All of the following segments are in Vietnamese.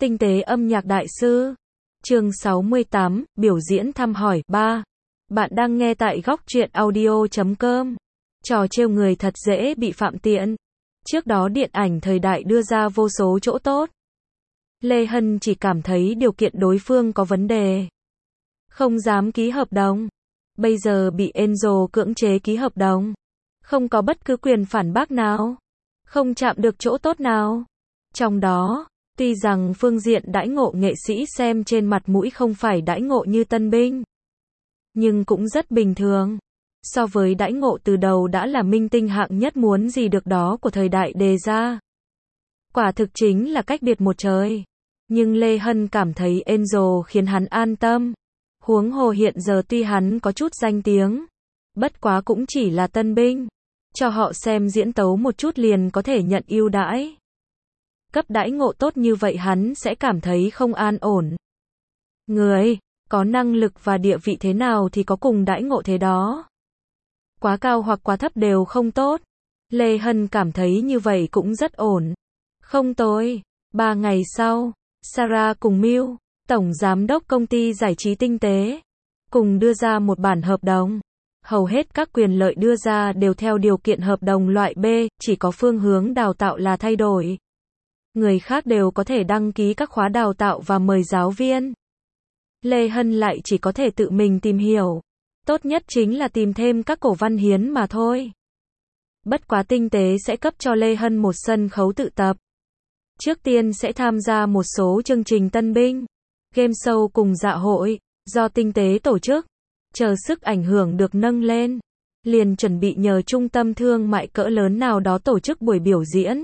Tinh tế âm nhạc đại sư. Chương 68, biểu diễn thăm hỏi 3. Bạn đang nghe tại góc truyện audio.com. Trò trêu người thật dễ bị phạm tiện. Trước đó điện ảnh thời đại đưa ra vô số chỗ tốt. Lê Hân chỉ cảm thấy điều kiện đối phương có vấn đề. Không dám ký hợp đồng. Bây giờ bị Angel cưỡng chế ký hợp đồng. Không có bất cứ quyền phản bác nào. Không chạm được chỗ tốt nào. Trong đó, tuy rằng phương diện đãi ngộ nghệ sĩ xem trên mặt mũi không phải đãi ngộ như tân binh, nhưng cũng rất bình thường. So với đãi ngộ từ đầu đã là minh tinh hạng nhất muốn gì được đó của thời đại đề ra. Quả thực chính là cách biệt một trời. Nhưng Lê Hân cảm thấy Angel khiến hắn an tâm. Huống hồ hiện giờ tuy hắn có chút danh tiếng, bất quá cũng chỉ là tân binh. Cho họ xem diễn tấu một chút liền có thể nhận ưu đãi. Cấp đãi ngộ tốt như vậy hắn sẽ cảm thấy không an ổn. Người có năng lực và địa vị thế nào thì có cùng đãi ngộ thế đó. Quá cao hoặc quá thấp đều không tốt. Lê Hân cảm thấy như vậy cũng rất ổn. Không tồi. 3 ngày sau, Sarah cùng Miu, tổng giám đốc công ty giải trí Tinh tế, cùng đưa ra một bản hợp đồng. Hầu hết các quyền lợi đưa ra đều theo điều kiện hợp đồng loại B, chỉ có phương hướng đào tạo là thay đổi. Người khác đều có thể đăng ký các khóa đào tạo và mời giáo viên. Lê Hân lại chỉ có thể tự mình tìm hiểu. Tốt nhất chính là tìm thêm các cổ văn hiến mà thôi. Bất quá Tinh tế sẽ cấp cho Lê Hân một sân khấu tự tập. Trước tiên sẽ tham gia một số chương trình tân binh, game show cùng dạ hội, do Tinh tế tổ chức. Chờ sức ảnh hưởng được nâng lên, liền chuẩn bị nhờ trung tâm thương mại cỡ lớn nào đó tổ chức buổi biểu diễn.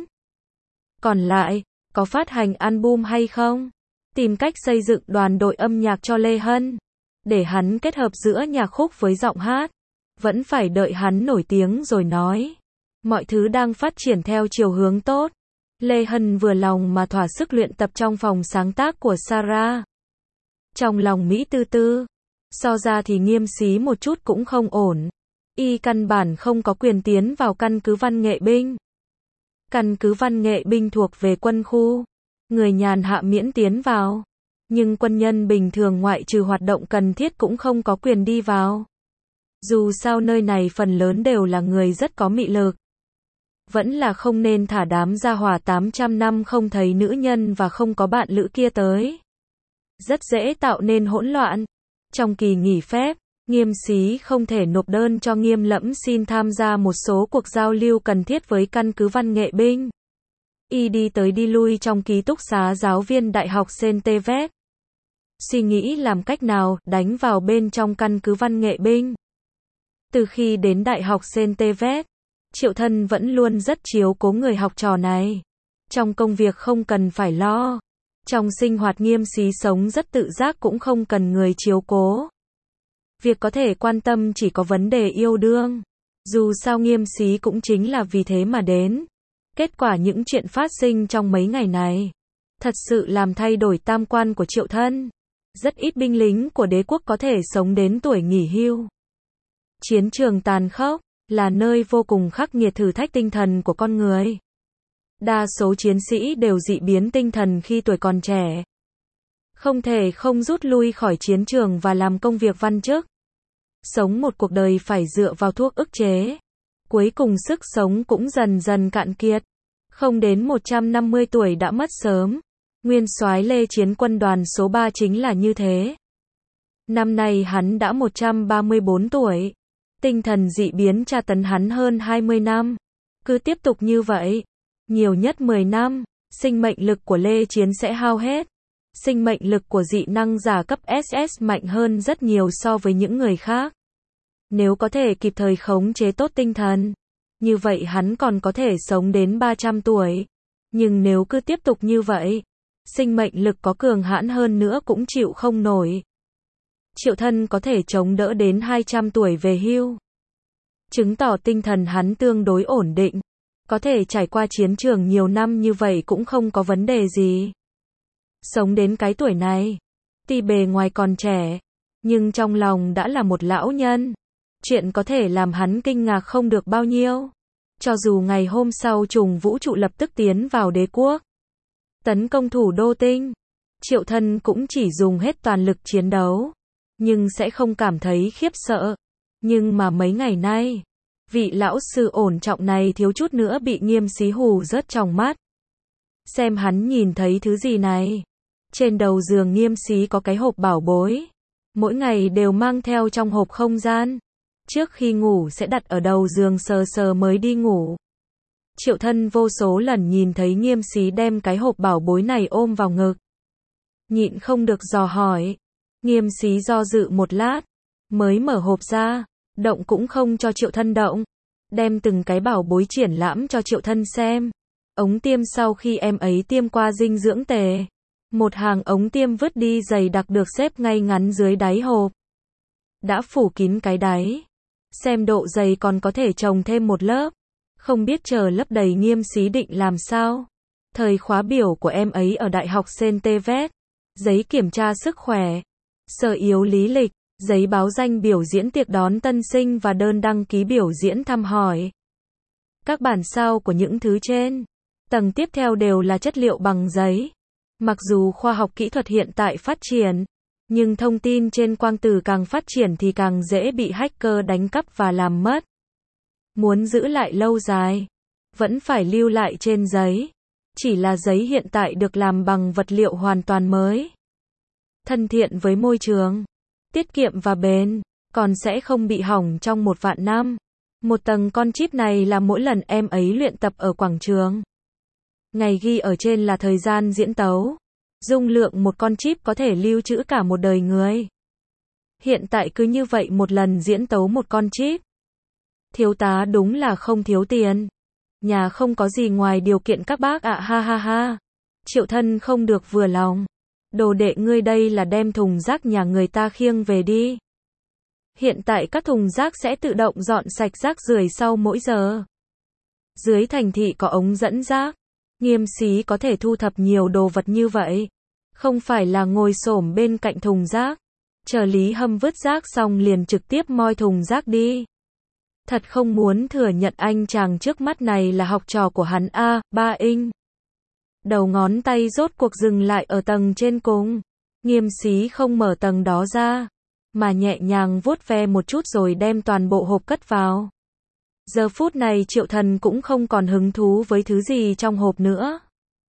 Còn lại, có phát hành album hay không? Tìm cách xây dựng đoàn đội âm nhạc cho Lê Hân, để hắn kết hợp giữa nhạc khúc với giọng hát. Vẫn phải đợi hắn nổi tiếng rồi nói. Mọi thứ đang phát triển theo chiều hướng tốt. Lê Hân vừa lòng mà thỏa sức luyện tập trong phòng sáng tác của Sarah. Trong lòng Mỹ tư tư, so ra thì Nghiêm xí một chút cũng không ổn. Y căn bản không có quyền tiến vào căn cứ văn nghệ binh. Căn cứ văn nghệ binh thuộc về quân khu. Người nhàn hạ miễn tiến vào. Nhưng quân nhân bình thường ngoại trừ hoạt động cần thiết cũng không có quyền đi vào. Dù sao nơi này phần lớn đều là người rất có mị lực. Vẫn là không nên thả đám gia hỏa 800 năm không thấy nữ nhân và không có bạn lữ kia tới. Rất dễ tạo nên hỗn loạn. Trong kỳ nghỉ phép, Nghiêm xí không thể nộp đơn cho Nghiêm Lẫm xin tham gia một số cuộc giao lưu cần thiết với căn cứ văn nghệ binh. Y đi tới đi lui trong ký túc xá giáo viên đại học Saint-Tevez. Suy nghĩ làm cách nào đánh vào bên trong căn cứ văn nghệ binh. Từ khi đến đại học Saint-Tevez, Triệu Thân vẫn luôn rất chiếu cố người học trò này. Trong công việc không cần phải lo. Trong sinh hoạt Nghiêm xí sống rất tự giác cũng không cần người chiếu cố. Việc có thể quan tâm chỉ có vấn đề yêu đương. Dù sao Nghiêm xí cũng chính là vì thế mà đến. Kết quả những chuyện phát sinh trong mấy ngày này thật sự làm thay đổi tam quan của Triệu Thân. Rất ít binh lính của đế quốc có thể sống đến tuổi nghỉ hưu. Chiến trường tàn khốc là nơi vô cùng khắc nghiệt thử thách tinh thần của con người. Đa số chiến sĩ đều dị biến tinh thần khi tuổi còn trẻ. Không thể không rút lui khỏi chiến trường và làm công việc văn chức. Sống một cuộc đời phải dựa vào thuốc ức chế. Cuối cùng sức sống cũng dần dần cạn kiệt. Không đến 150 tuổi đã mất sớm. Nguyên soái Lê Chiến quân đoàn số 3 chính là như thế. Năm nay hắn đã 134 tuổi. Tinh thần dị biến tra tấn hắn hơn 20 năm. Cứ tiếp tục như vậy, nhiều nhất 10 năm, sinh mệnh lực của Lê Chiến sẽ hao hết. Sinh mệnh lực của dị năng giả cấp SS mạnh hơn rất nhiều so với những người khác. Nếu có thể kịp thời khống chế tốt tinh thần, như vậy hắn còn có thể sống đến 300 tuổi. Nhưng nếu cứ tiếp tục như vậy, sinh mệnh lực có cường hãn hơn nữa cũng chịu không nổi. Triệu Thân có thể chống đỡ đến 200 tuổi về hưu. Chứng tỏ tinh thần hắn tương đối ổn định. Có thể trải qua chiến trường nhiều năm như vậy cũng không có vấn đề gì. Sống đến cái tuổi này, tuy bề ngoài còn trẻ, nhưng trong lòng đã là một lão nhân. Chuyện có thể làm hắn kinh ngạc không được bao nhiêu. Cho dù ngày hôm sau trùng vũ trụ lập tức tiến vào đế quốc, tấn công thủ đô tinh, Triệu Thân cũng chỉ dùng hết toàn lực chiến đấu, nhưng sẽ không cảm thấy khiếp sợ. Nhưng mà mấy ngày nay, vị lão sư ổn trọng này thiếu chút nữa bị Nghiêm Xí hù rớt trong mắt. Xem hắn nhìn thấy thứ gì này. Trên đầu giường Nghiêm Xí có cái hộp bảo bối. Mỗi ngày đều mang theo trong hộp không gian. Trước khi ngủ sẽ đặt ở đầu giường sờ sờ mới đi ngủ. Triệu Thân vô số lần nhìn thấy Nghiêm Xí đem cái hộp bảo bối này ôm vào ngực. Nhịn không được dò hỏi. Nghiêm Xí do dự một lát, mới mở hộp ra, động cũng không cho Triệu Thân động. Đem từng cái bảo bối triển lãm cho Triệu Thân xem. Ống tiêm sau khi em ấy tiêm qua dinh dưỡng tề. Một hàng ống tiêm vứt đi dày đặc được xếp ngay ngắn dưới đáy hộp. Đã phủ kín cái đáy. Xem độ dày còn có thể chồng thêm một lớp. Không biết chờ lấp đầy Nghiêm Xí định làm sao. Thời khóa biểu của em ấy ở Đại học Saint-Tvet. Giấy kiểm tra sức khỏe. Sở yếu lý lịch. Giấy báo danh biểu diễn tiệc đón tân sinh và đơn đăng ký biểu diễn thăm hỏi. Các bản sao của những thứ trên. Tầng tiếp theo đều là chất liệu bằng giấy. Mặc dù khoa học kỹ thuật hiện tại phát triển, nhưng thông tin trên quang tử càng phát triển thì càng dễ bị hacker đánh cắp và làm mất. Muốn giữ lại lâu dài, vẫn phải lưu lại trên giấy. Chỉ là giấy hiện tại được làm bằng vật liệu hoàn toàn mới. Thân thiện với môi trường, tiết kiệm và bền, còn sẽ không bị hỏng trong 1.000 năm. Một tầng con chip này là mỗi lần em ấy luyện tập ở quảng trường. Ngày ghi ở trên là thời gian diễn tấu. Dung lượng một con chip có thể lưu trữ cả một đời người. Hiện tại cứ như vậy một lần diễn tấu một con chip. Thiếu tá đúng là không thiếu tiền. Nhà không có gì ngoài điều kiện các bác ạ, ha ha ha. Triệu Thân không được vừa lòng. Đồ đệ ngươi đây là đem thùng rác nhà người ta khiêng về đi. Hiện tại các thùng rác sẽ tự động dọn sạch rác rưởi sau mỗi giờ. Dưới thành thị có ống dẫn rác. Nghiêm Xí có thể thu thập nhiều đồ vật như vậy. Không phải là ngồi xổm bên cạnh thùng rác. Chờ Lý Hâm vứt rác xong liền trực tiếp moi thùng rác đi. Thật không muốn thừa nhận anh chàng trước mắt này là học trò của hắn a, Ba Inh. Đầu ngón tay rốt cuộc dừng lại ở tầng trên cùng. Nghiêm Xí không mở tầng đó ra, mà nhẹ nhàng vuốt ve một chút rồi đem toàn bộ hộp cất vào. Giờ phút này Triệu Thần cũng không còn hứng thú với thứ gì trong hộp nữa.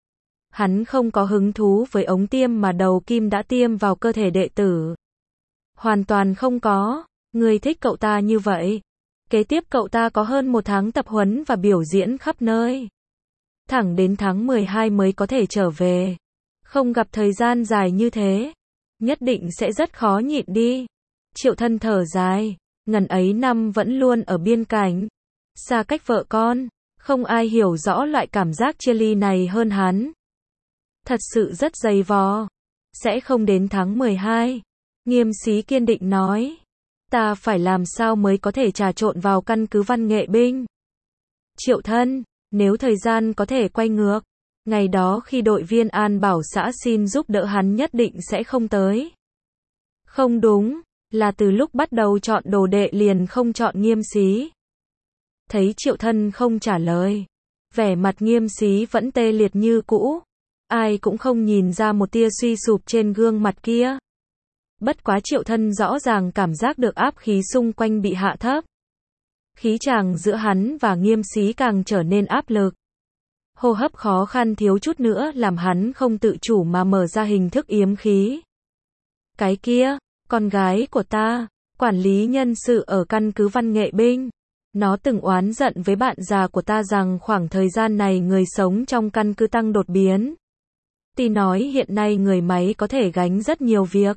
Hắn không có hứng thú với ống tiêm mà đầu kim đã tiêm vào cơ thể đệ tử. Hoàn toàn không có. Người thích cậu ta như vậy. Kế tiếp cậu ta có hơn 1 tháng tập huấn và biểu diễn khắp nơi. Thẳng đến tháng 12 mới có thể trở về. Không gặp thời gian dài như thế, nhất định sẽ rất khó nhịn đi. Triệu Thân thở dài. Ngần ấy năm vẫn luôn ở biên cảnh, xa cách vợ con, không ai hiểu rõ loại cảm giác chia ly này hơn hắn. Thật sự rất dày vò. Sẽ không đến tháng 12. Nghiêm Xí kiên định nói. Ta phải làm sao mới có thể trà trộn vào căn cứ văn nghệ binh. Triệu Thân, nếu thời gian có thể quay ngược, ngày đó khi đội viên an bảo xã xin giúp đỡ hắn nhất định sẽ không tới. Không đúng, là từ lúc bắt đầu chọn đồ đệ liền không chọn Nghiêm Xí. Thấy Triệu Thân không trả lời, vẻ mặt Nghiêm Xí vẫn tê liệt như cũ. Ai cũng không nhìn ra một tia suy sụp trên gương mặt kia. Bất quá Triệu Thân rõ ràng cảm giác được áp khí xung quanh bị hạ thấp. Khí chàng giữa hắn và Nghiêm Xí càng trở nên áp lực. Hô hấp khó khăn thiếu chút nữa làm hắn không tự chủ mà mở ra hình thức yếm khí. Cái kia, con gái của ta, quản lý nhân sự ở căn cứ văn nghệ binh. Nó từng oán giận với bạn già của ta rằng khoảng thời gian này người sống trong căn cứ tăng đột biến. Ti nói hiện nay người máy có thể gánh rất nhiều việc,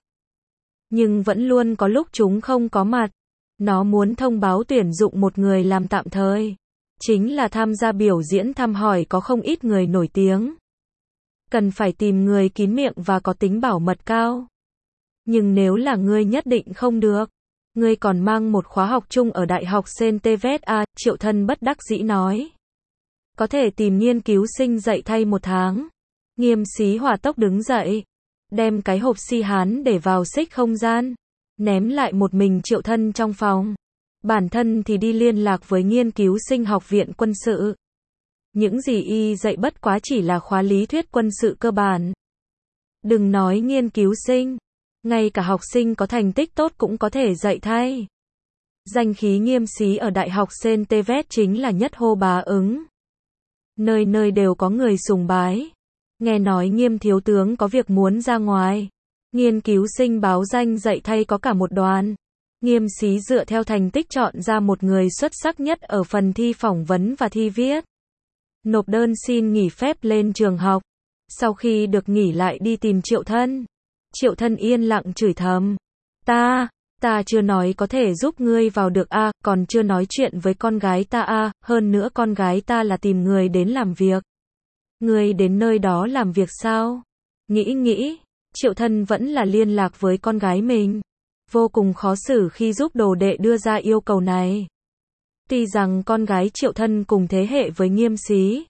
nhưng vẫn luôn có lúc chúng không có mặt. Nó muốn thông báo tuyển dụng một người làm tạm thời. Chính là tham gia biểu diễn thăm hỏi có không ít người nổi tiếng. Cần phải tìm người kín miệng và có tính bảo mật cao. Nhưng nếu là ngươi nhất định không được. Ngươi còn mang một khóa học chung ở Đại học Saint-Tvet à, Triệu Thân bất đắc dĩ nói. Có thể tìm nghiên cứu sinh dạy thay 1 tháng. Nghiêm Xí hỏa tốc đứng dậy. Đem cái hộp xi hán để vào xích không gian. Ném lại một mình Triệu Thân trong phòng. Bản thân thì đi liên lạc với nghiên cứu sinh học viện quân sự. Những gì y dạy bất quá chỉ là khóa lý thuyết quân sự cơ bản. Đừng nói nghiên cứu sinh, ngay cả học sinh có thành tích tốt cũng có thể dạy thay. Danh khí Nghiêm Xí ở Đại học Saint Tevet chính là nhất hô bá ứng. Nơi nơi đều có người sùng bái. Nghe nói Nghiêm thiếu tướng có việc muốn ra ngoài. Nghiên cứu sinh báo danh dạy thay có cả một đoàn. Nghiêm Xí dựa theo thành tích chọn ra một người xuất sắc nhất ở phần thi phỏng vấn và thi viết. Nộp đơn xin nghỉ phép lên trường học. Sau khi được nghỉ lại đi tìm Triệu Thân. Triệu Thân yên lặng chửi thầm. Ta chưa nói có thể giúp ngươi vào được a, còn chưa nói chuyện với con gái ta a, hơn nữa con gái ta là tìm người đến làm việc. Ngươi đến nơi đó làm việc sao? Nghĩ, Triệu Thân vẫn là liên lạc với con gái mình. Vô cùng khó xử khi giúp đồ đệ đưa ra yêu cầu này. Tuy rằng con gái Triệu Thân cùng thế hệ với Nghiêm Xí,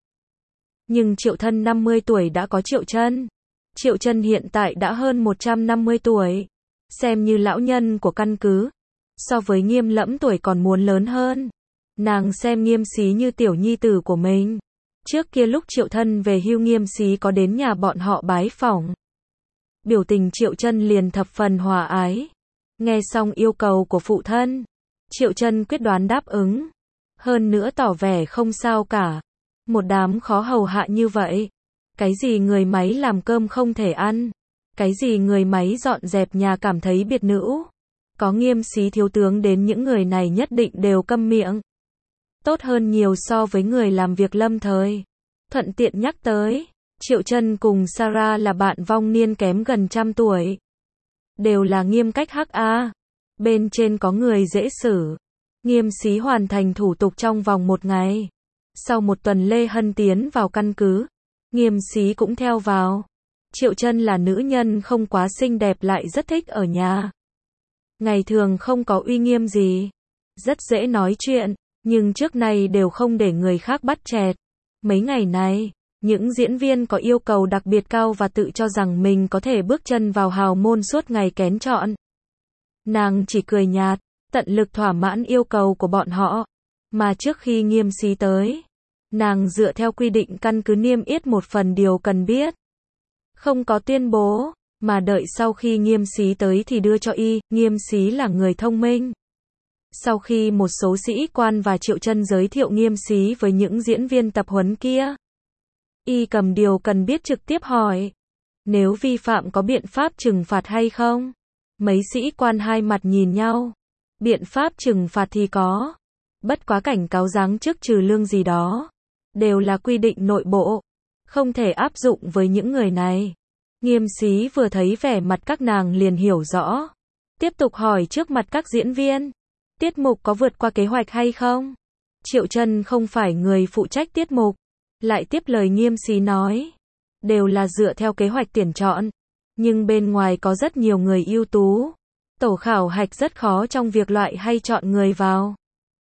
nhưng Triệu Thân 50 tuổi đã có Triệu Chân. Triệu Chân hiện tại đã hơn 150 tuổi. Xem như lão nhân của căn cứ. So với Nghiêm Lẫm tuổi còn muốn lớn hơn. Nàng xem Nghiêm Xí như tiểu nhi tử của mình. Trước kia lúc Triệu Thân về hưu Nghiêm Xí có đến nhà bọn họ bái phỏng. Biểu tình Triệu Chân liền thập phần hòa ái. Nghe xong yêu cầu của phụ thân, Triệu Chân quyết đoán đáp ứng. Hơn nữa tỏ vẻ không sao cả. Một đám khó hầu hạ như vậy. Cái gì người máy làm cơm không thể ăn. Cái gì người máy dọn dẹp nhà cảm thấy biệt nữ. Có Nghiêm Xí thiếu tướng đến những người này nhất định đều câm miệng. Tốt hơn nhiều so với người làm việc lâm thời. Thuận tiện nhắc tới, Triệu Chân cùng Sarah là bạn vong niên kém gần 100 tuổi. Đều là nghiêm cách HA. Bên trên có người dễ xử. Nghiêm Xí hoàn thành thủ tục trong vòng 1 ngày. Sau 1 tuần Lê Hân tiến vào căn cứ. Nghiêm Xí cũng theo vào. Triệu Chân là nữ nhân không quá xinh đẹp lại rất thích ở nhà. Ngày thường không có uy nghiêm gì. Rất dễ nói chuyện, nhưng trước nay đều không để người khác bắt chẹt. Mấy ngày này, những diễn viên có yêu cầu đặc biệt cao và tự cho rằng mình có thể bước chân vào hào môn suốt ngày kén chọn. Nàng chỉ cười nhạt, tận lực thỏa mãn yêu cầu của bọn họ. Mà trước khi Nghiêm Xí tới, nàng dựa theo quy định căn cứ niêm yết một phần điều cần biết. Không có tuyên bố, mà đợi sau khi Nghiêm Xí tới thì đưa cho y. Nghiêm Xí là người thông minh. Sau khi một số sĩ quan và Triệu Chân giới thiệu Nghiêm Xí với những diễn viên tập huấn kia, y cầm điều cần biết trực tiếp hỏi. Nếu vi phạm có biện pháp trừng phạt hay không? Mấy sĩ quan hai mặt nhìn nhau. Biện pháp trừng phạt thì có. Bất quá cảnh cáo giáng chức trừ lương gì đó. Đều là quy định nội bộ. Không thể áp dụng với những người này. Nghiêm Xí vừa thấy vẻ mặt các nàng liền hiểu rõ. Tiếp tục hỏi trước mặt các diễn viên. Tiết mục có vượt qua kế hoạch hay không? Triệu Chân không phải người phụ trách tiết mục. Lại tiếp lời Nghiêm Xí nói. Đều là dựa theo kế hoạch tuyển chọn. Nhưng bên ngoài có rất nhiều người ưu tú. Tổ khảo hạch rất khó trong việc loại hay chọn người vào.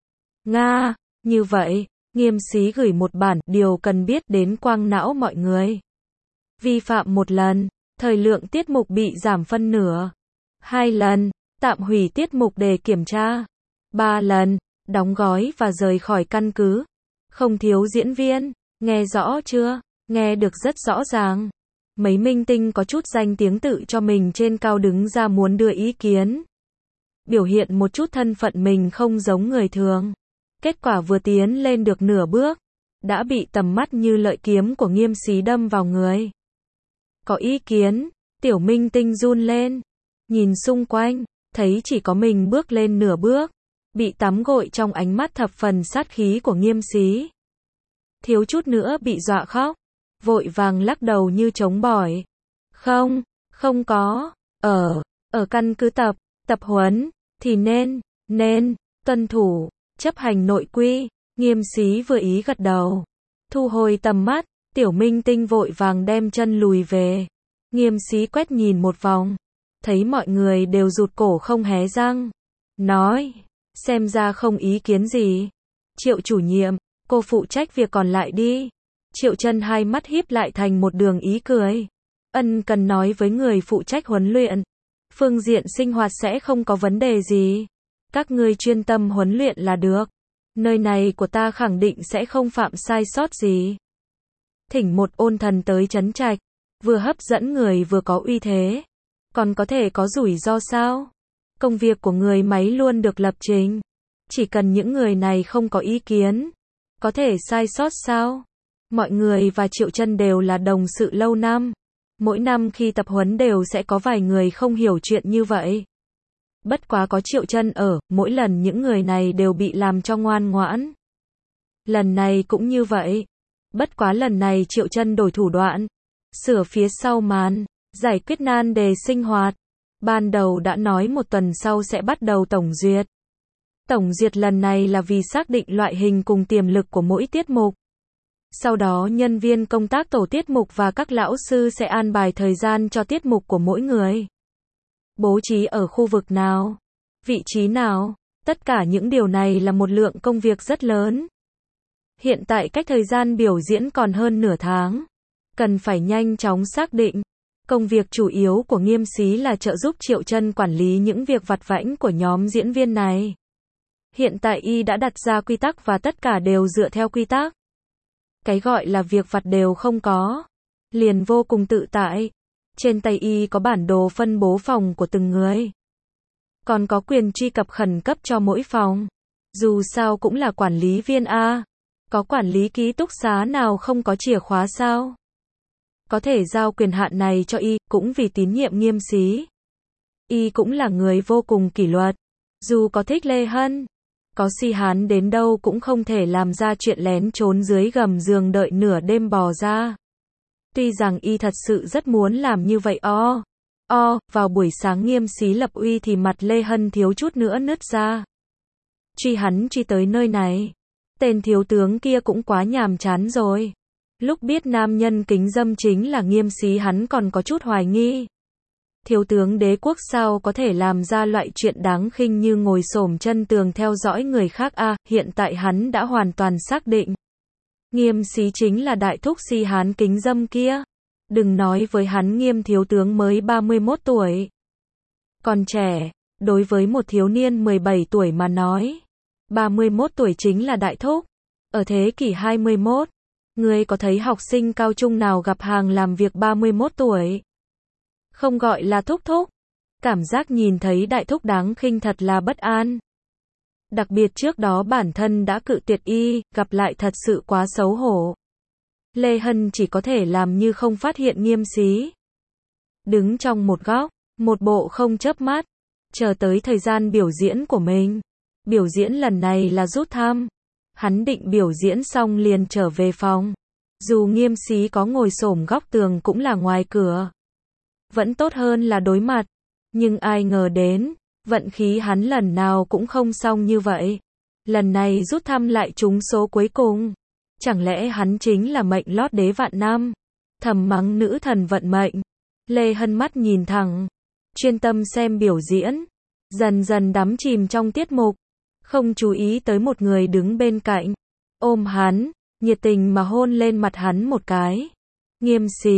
Nga, như vậy, Nghiêm Xí gửi một bản điều cần biết đến quang não mọi người. Vi phạm 1 lần, thời lượng tiết mục bị giảm phân nửa. 2 lần, tạm hủy tiết mục để kiểm tra. 3 lần, đóng gói và rời khỏi căn cứ. Không thiếu diễn viên, nghe rõ chưa? Nghe được rất rõ ràng. Mấy minh tinh có chút danh tiếng tự cho mình trên cao đứng ra muốn đưa ý kiến. Biểu hiện một chút thân phận mình không giống người thường. Kết quả vừa tiến lên được nửa bước, đã bị tầm mắt như lợi kiếm của Nghiêm Xí đâm vào người. Có ý kiến, tiểu minh tinh run lên. Nhìn xung quanh, thấy chỉ có mình bước lên nửa bước. Bị tắm gội trong ánh mắt thập phần sát khí của Nghiêm Xí. Thiếu chút nữa bị dọa khóc. Vội vàng lắc đầu như trống bỏi. Không có. Ở căn cứ tập huấn, thì nên, tuân thủ, chấp hành nội quy. Nghiêm Xí vừa ý gật đầu. Thu hồi tầm mắt, tiểu minh tinh vội vàng đem chân lùi về. Nghiêm Xí quét nhìn một vòng. Thấy mọi người đều rụt cổ không hé răng. Nói, xem ra không ý kiến gì. Triệu chủ nhiệm, cô phụ trách việc còn lại đi. Triệu Chân hai mắt híp lại thành một đường ý cười. Ân cần nói với người phụ trách huấn luyện. Phương diện sinh hoạt sẽ không có vấn đề gì. Các ngươi chuyên tâm huấn luyện là được. Nơi này của ta khẳng định sẽ không phạm sai sót gì. Thỉnh một ôn thần tới trấn trạch. Vừa hấp dẫn người vừa có uy thế. Còn có thể có rủi ro sao? Công việc của người máy luôn được lập trình. Chỉ cần những người này không có ý kiến. Có thể sai sót sao? Mọi người và Triệu Chân đều là đồng sự lâu năm. Mỗi năm khi tập huấn đều sẽ có vài người không hiểu chuyện như vậy. Bất quá có Triệu Chân ở, mỗi lần những người này đều bị làm cho ngoan ngoãn. Lần này cũng như vậy. Bất quá lần này Triệu Chân đổi thủ đoạn. Sửa phía sau màn, giải quyết nan đề sinh hoạt. Ban đầu đã nói một tuần sau sẽ bắt đầu tổng duyệt. Tổng duyệt lần này là vì xác định loại hình cùng tiềm lực của mỗi tiết mục. Sau đó nhân viên công tác tổ tiết mục và các lão sư sẽ an bài thời gian cho tiết mục của mỗi người. Bố trí ở khu vực nào, vị trí nào, tất cả những điều này là một lượng công việc rất lớn. Hiện tại cách thời gian biểu diễn còn hơn nửa tháng. Cần phải nhanh chóng xác định. Công việc chủ yếu của Nghiêm Xí là trợ giúp Triệu Chân quản lý những việc vặt vãnh của nhóm diễn viên này. Hiện tại y đã đặt ra quy tắc và tất cả đều dựa theo quy tắc. Cái gọi là việc vặt đều không có. Liền vô cùng tự tại. Trên tay y có bản đồ phân bố phòng của từng người. Còn có quyền truy cập khẩn cấp cho mỗi phòng. Dù sao cũng là quản lý viên A. Có quản lý ký túc xá nào không có chìa khóa sao? Có thể giao quyền hạn này cho y, cũng vì tín nhiệm Nghiêm Xí. Y cũng là người vô cùng kỷ luật. Dù có thích Lê Hân, có si hán đến đâu cũng không thể làm ra chuyện lén trốn dưới gầm giường đợi nửa đêm bò ra. Tuy rằng y thật sự rất muốn làm như vậy vào buổi sáng Nghiêm Xí lập uy thì mặt Lê Hân thiếu chút nữa nứt ra. Hắn truy tới nơi này. Tên thiếu tướng kia cũng quá nhàm chán rồi. Lúc biết nam nhân kính dâm chính là Nghiêm Xí hắn còn có chút hoài nghi. Thiếu tướng đế quốc sao có thể làm ra loại chuyện đáng khinh như ngồi xổm chân tường theo dõi người khác hiện tại hắn đã hoàn toàn xác định. Nghiêm Xí chính là đại thúc si hán kính dâm kia. Đừng nói với hắn Nghiêm thiếu tướng mới 31 tuổi. Còn trẻ, đối với một thiếu niên 17 tuổi mà nói. 31 tuổi chính là đại thúc. Ở thế kỷ 21, ngươi có thấy học sinh cao trung nào gặp hàng làm việc 31 tuổi? Không gọi là thúc thúc. Cảm giác nhìn thấy đại thúc đáng khinh thật là bất an. Đặc biệt trước đó bản thân đã cự tuyệt y, gặp lại thật sự quá xấu hổ. Lê Hân chỉ có thể làm như không phát hiện Nghiêm Xí. Đứng trong một góc, một bộ không chớp mắt, chờ tới thời gian biểu diễn của mình. Biểu diễn lần này là rút thăm. Hắn định biểu diễn xong liền trở về phòng. Dù Nghiêm Xí có ngồi xổm góc tường cũng là ngoài cửa. Vẫn tốt hơn là đối mặt. Nhưng ai ngờ đến, vận khí hắn lần nào cũng không xong như vậy. Lần này rút thăm lại trúng số cuối cùng. Chẳng lẽ hắn chính là mệnh lót đế vạn năm? Thầm mắng nữ thần vận mệnh. Lê Hân mắt nhìn thẳng. Chuyên tâm xem biểu diễn. Dần dần đắm chìm trong tiết mục. Không chú ý tới một người đứng bên cạnh. Ôm hắn, nhiệt tình mà hôn lên mặt hắn một cái. Nghiêm Xí, ...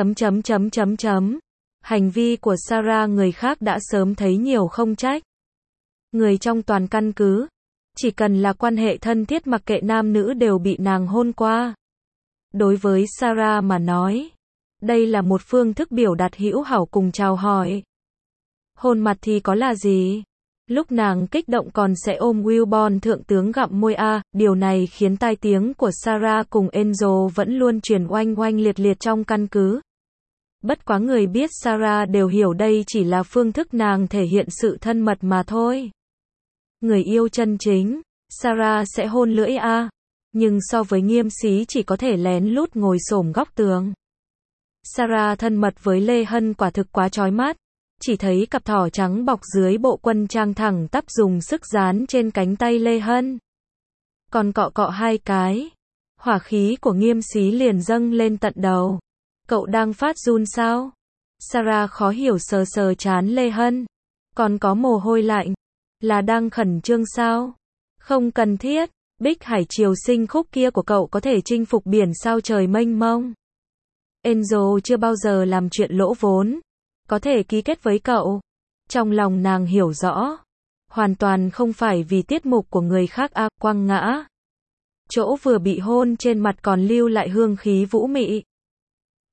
Hành vi của Sarah người khác đã sớm thấy nhiều không trách. Người trong toàn căn cứ, chỉ cần là quan hệ thân thiết mặc kệ nam nữ đều bị nàng hôn qua. Đối với Sarah mà nói, đây là một phương thức biểu đạt hữu hảo cùng chào hỏi. Hôn mặt thì có là gì? Lúc nàng kích động còn sẽ ôm Wilborn thượng tướng gặm môi điều này khiến tai tiếng của Sarah cùng Angel vẫn luôn truyền oanh oanh liệt liệt trong căn cứ. Bất quá người biết Sarah đều hiểu đây chỉ là phương thức nàng thể hiện sự thân mật mà thôi. Người yêu chân chính, Sarah sẽ hôn lưỡi nhưng so với Nghiêm Xí chỉ có thể lén lút ngồi xổm góc tường. Sarah thân mật với Lê Hân quả thực quá chói mắt. Chỉ thấy cặp thỏ trắng bọc dưới bộ quân trang thẳng tắp dùng sức dán trên cánh tay Lê Hân. Còn cọ cọ hai cái. Hỏa khí của Nghiêm Xí liền dâng lên tận đầu. Cậu đang phát run sao? Sarah khó hiểu sờ sờ trán Lê Hân. Còn có mồ hôi lạnh. Là đang khẩn trương sao? Không cần thiết. Bích Hải Triều Sinh khúc kia của cậu có thể chinh phục biển sao trời mênh mông. Angel chưa bao giờ làm chuyện lỗ vốn. Có thể ký kết với cậu. Trong lòng nàng hiểu rõ. Hoàn toàn không phải vì tiết mục của người khác quăng ngã. Chỗ vừa bị hôn trên mặt còn lưu lại hương khí vũ mị.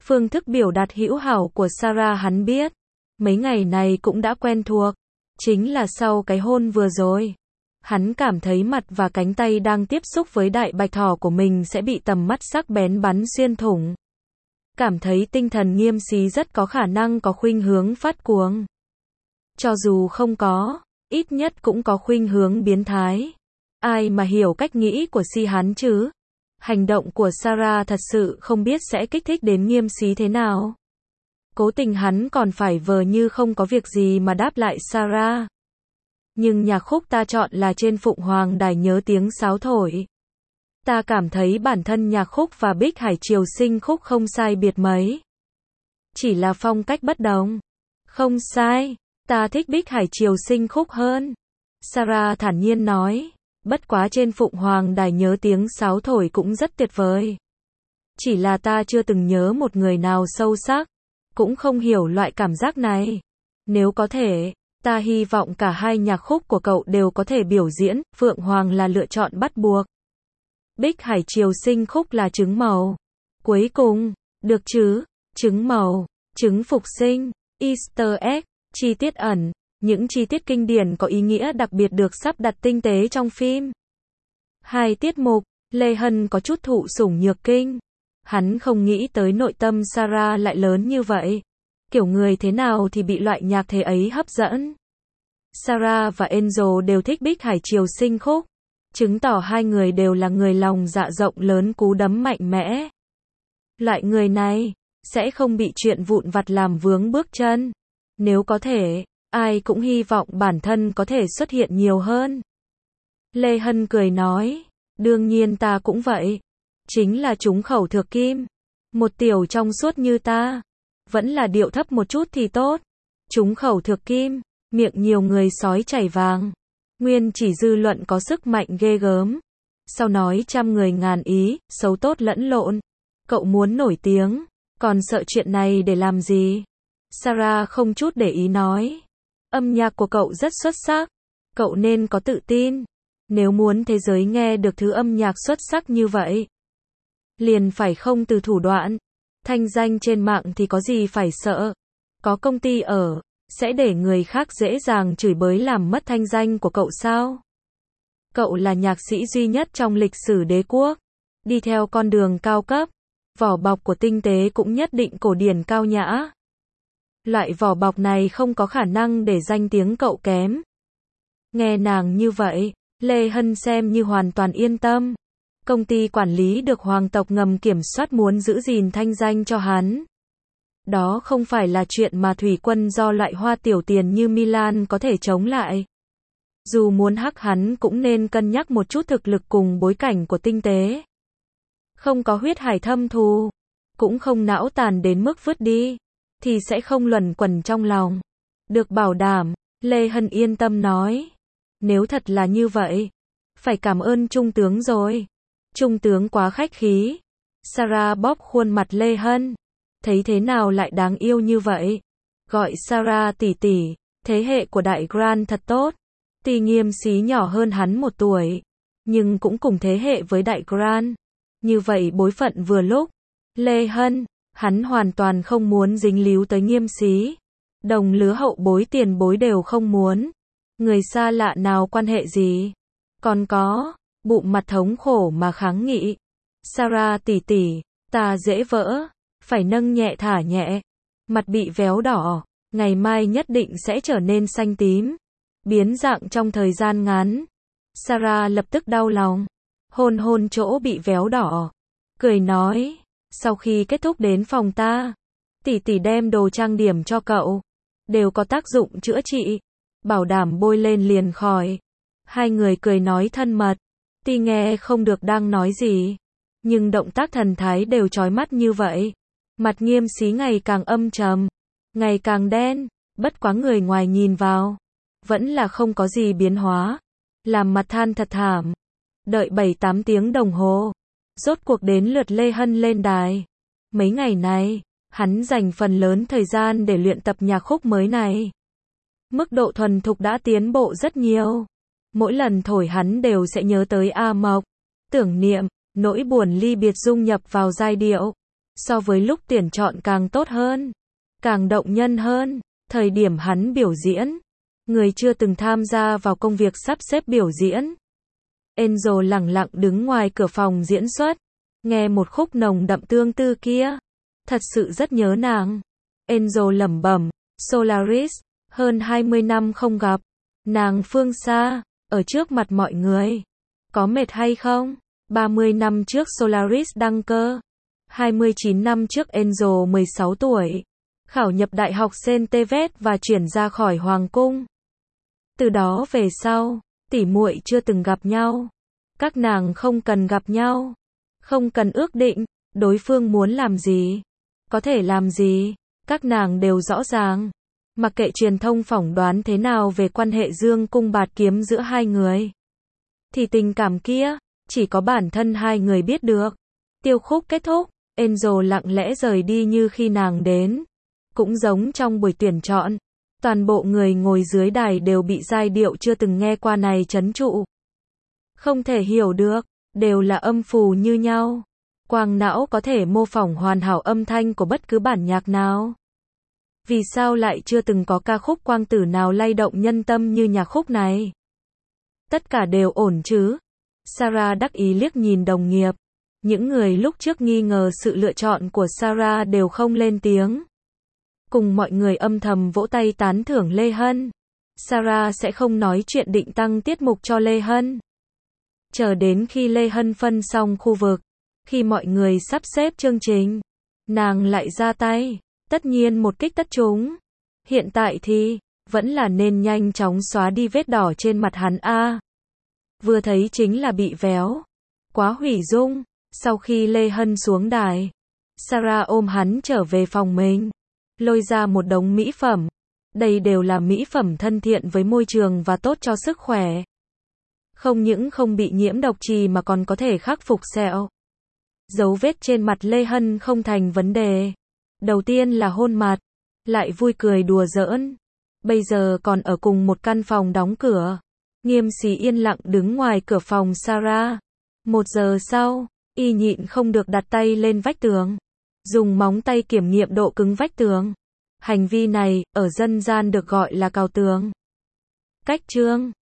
Phương thức biểu đạt hữu hảo của Sarah hắn biết. Mấy ngày này cũng đã quen thuộc. Chính là sau cái hôn vừa rồi. Hắn cảm thấy mặt và cánh tay đang tiếp xúc với đại bạch thỏ của mình sẽ bị tầm mắt sắc bén bắn xuyên thủng. Cảm thấy tinh thần Nghiêm Xí rất có khả năng có khuynh hướng phát cuồng. Cho dù không có, ít nhất cũng có khuynh hướng biến thái. Ai mà hiểu cách nghĩ của Si hắn chứ? Hành động của Sarah thật sự không biết sẽ kích thích đến Nghiêm Xí thế nào. Cố tình hắn còn phải vờ như không có việc gì mà đáp lại Sarah. Nhưng nhạc khúc ta chọn là trên Phụng Hoàng Đài nhớ tiếng sáo thổi. Ta cảm thấy bản thân nhạc khúc và Bích Hải Triều Sinh khúc không sai biệt mấy. Chỉ là phong cách bất đồng. Không sai, ta thích Bích Hải Triều Sinh khúc hơn. Sarah thản nhiên nói, bất quá trên Phụng Hoàng Đài nhớ tiếng sáo thổi cũng rất tuyệt vời. Chỉ là ta chưa từng nhớ một người nào sâu sắc, cũng không hiểu loại cảm giác này. Nếu có thể, ta hy vọng cả hai nhạc khúc của cậu đều có thể biểu diễn, Phượng Hoàng là lựa chọn bắt buộc. Bích Hải Triều Sinh khúc là trứng màu. Cuối cùng, được chứ, trứng màu, trứng phục sinh, Easter egg, chi tiết ẩn, những chi tiết kinh điển có ý nghĩa đặc biệt được sắp đặt tinh tế trong phim. Hai tiết mục, Lê Hân có chút thụ sủng nhược kinh. Hắn không nghĩ tới nội tâm Sarah lại lớn như vậy. Kiểu người thế nào thì bị loại nhạc thế ấy hấp dẫn. Sarah và Angel đều thích Bích Hải Triều Sinh khúc. Chứng tỏ hai người đều là người lòng dạ rộng lớn cú đấm mạnh mẽ. Loại người này, sẽ không bị chuyện vụn vặt làm vướng bước chân. Nếu có thể, ai cũng hy vọng bản thân có thể xuất hiện nhiều hơn. Lê Hân cười nói, đương nhiên ta cũng vậy. Chính là trúng khẩu thược kim. Một tiểu trong suốt như ta, vẫn là điệu thấp một chút thì tốt. Trúng khẩu thược kim, miệng nhiều người sói chảy vàng. Nguyên chỉ dư luận có sức mạnh ghê gớm. Sau nói trăm người ngàn ý, xấu tốt lẫn lộn. Cậu muốn nổi tiếng, còn sợ chuyện này để làm gì? Sarah không chút để ý nói. Âm nhạc của cậu rất xuất sắc. Cậu nên có tự tin. Nếu muốn thế giới nghe được thứ âm nhạc xuất sắc như vậy, liền phải không từ thủ đoạn. Thanh danh trên mạng thì có gì phải sợ. Có công ty ở, sẽ để người khác dễ dàng chửi bới làm mất thanh danh của cậu sao? Cậu là nhạc sĩ duy nhất trong lịch sử đế quốc. Đi theo con đường cao cấp. Vỏ bọc của tinh tế cũng nhất định cổ điển cao nhã. Loại vỏ bọc này không có khả năng để danh tiếng cậu kém. Nghe nàng như vậy, Lê Hân xem như hoàn toàn yên tâm. Công ty quản lý được hoàng tộc ngầm kiểm soát muốn giữ gìn thanh danh cho hắn. Đó không phải là chuyện mà thủy quân do loại hoa tiểu tiền như Milan có thể chống lại. Dù muốn hắc hắn cũng nên cân nhắc một chút thực lực cùng bối cảnh của tinh tế. Không có huyết hải thâm thù, cũng không não tàn đến mức vứt đi, thì sẽ không luẩn quẩn trong lòng. Được bảo đảm, Lê Hân yên tâm nói. Nếu thật là như vậy, phải cảm ơn Trung tướng rồi. Trung tướng quá khách khí. Sarah bóp khuôn mặt Lê Hân. Thấy thế nào lại đáng yêu như vậy? Gọi Sarah tỷ tỷ, thế hệ của Đại Grand thật tốt. Tuy Nghiêm Xí nhỏ hơn hắn 1 tuổi, nhưng cũng cùng thế hệ với Đại Grand. Như vậy bối phận vừa lúc. Lê Hân, hắn hoàn toàn không muốn dính líu tới Nghiêm Xí. Đồng lứa hậu bối tiền bối đều không muốn. Người xa lạ nào quan hệ gì? Còn có, bụng mặt thống khổ mà kháng nghị. Sarah tỷ tỷ, ta dễ vỡ, phải nâng nhẹ thả nhẹ. Mặt bị véo đỏ, ngày mai nhất định sẽ trở nên xanh tím. Biến dạng trong thời gian ngắn. Sarah lập tức đau lòng. Hôn hôn chỗ bị véo đỏ. Cười nói, sau khi kết thúc đến phòng ta, tỷ tỷ đem đồ trang điểm cho cậu. Đều có tác dụng chữa trị. Bảo đảm bôi lên liền khỏi. Hai người cười nói thân mật. Tuy nghe không được đang nói gì, nhưng động tác thần thái đều chói mắt như vậy. Mặt Nghiêm Xí ngày càng âm trầm, ngày càng đen, bất quá người ngoài nhìn vào, vẫn là không có gì biến hóa. Làm mặt than thật thảm. Đợi 7-8 tiếng đồng hồ, rốt cuộc đến lượt Lê Hân lên đài. Mấy ngày này, hắn dành phần lớn thời gian để luyện tập nhạc khúc mới này. Mức độ thuần thục đã tiến bộ rất nhiều. Mỗi lần thổi hắn đều sẽ nhớ tới A Mộc, tưởng niệm, nỗi buồn ly biệt dung nhập vào giai điệu. So với lúc tuyển chọn càng tốt hơn, càng động nhân hơn. Thời điểm hắn biểu diễn, người chưa từng tham gia vào công việc sắp xếp biểu diễn. Angel lẳng lặng đứng ngoài cửa phòng diễn xuất, nghe một khúc nồng đậm tương tư kia. Thật sự rất nhớ nàng. Angel lẩm bẩm, Solaris, hơn 20 năm không gặp. Nàng phương xa, ở trước mặt mọi người. Có mệt hay không? 30 năm trước Solaris đăng cơ. 29 năm trước Angel 16 tuổi. Khảo nhập Đại học Saint Tevet và chuyển ra khỏi Hoàng cung. Từ đó về sau, tỉ muội chưa từng gặp nhau. Các nàng không cần gặp nhau. Không cần ước định, đối phương muốn làm gì. Có thể làm gì. Các nàng đều rõ ràng. Mặc kệ truyền thông phỏng đoán thế nào về quan hệ dương cung bạt kiếm giữa hai người. Thì tình cảm kia, chỉ có bản thân hai người biết được. Tiêu khúc kết thúc, Angel lặng lẽ rời đi như khi nàng đến. Cũng giống trong buổi tuyển chọn, toàn bộ người ngồi dưới đài đều bị giai điệu chưa từng nghe qua này trấn trụ. Không thể hiểu được, đều là âm phù như nhau. Quang não có thể mô phỏng hoàn hảo âm thanh của bất cứ bản nhạc nào. Vì sao lại chưa từng có ca khúc quang tử nào lay động nhân tâm như nhạc khúc này? Tất cả đều ổn chứ? Sarah đắc ý liếc nhìn đồng nghiệp. Những người lúc trước nghi ngờ sự lựa chọn của Sarah đều không lên tiếng. Cùng mọi người âm thầm vỗ tay tán thưởng Lê Hân. Sarah sẽ không nói chuyện định tăng tiết mục cho Lê Hân. Chờ đến khi Lê Hân phân xong khu vực, khi mọi người sắp xếp chương trình, nàng lại ra tay, tất nhiên một kích tất trúng. Hiện tại thì, vẫn là nên nhanh chóng xóa đi vết đỏ trên mặt hắn a. Vừa thấy chính là bị véo. Quá hủy dung. Sau khi Lê Hân xuống đài, Sarah ôm hắn trở về phòng mình, lôi ra một đống mỹ phẩm. Đây đều là mỹ phẩm thân thiện với môi trường và tốt cho sức khỏe. Không những không bị nhiễm độc trì mà còn có thể khắc phục sẹo. Dấu vết trên mặt Lê Hân không thành vấn đề. Đầu tiên là hôn mặt, lại vui cười đùa giỡn. Bây giờ còn ở cùng một căn phòng đóng cửa. Nghiêm Xí yên lặng đứng ngoài cửa phòng Sarah. 1 giờ sau, y nhịn không được đặt tay lên vách tường, dùng móng tay kiểm nghiệm độ cứng vách tường. Hành vi này, ở dân gian được gọi là cào tường. Cách chương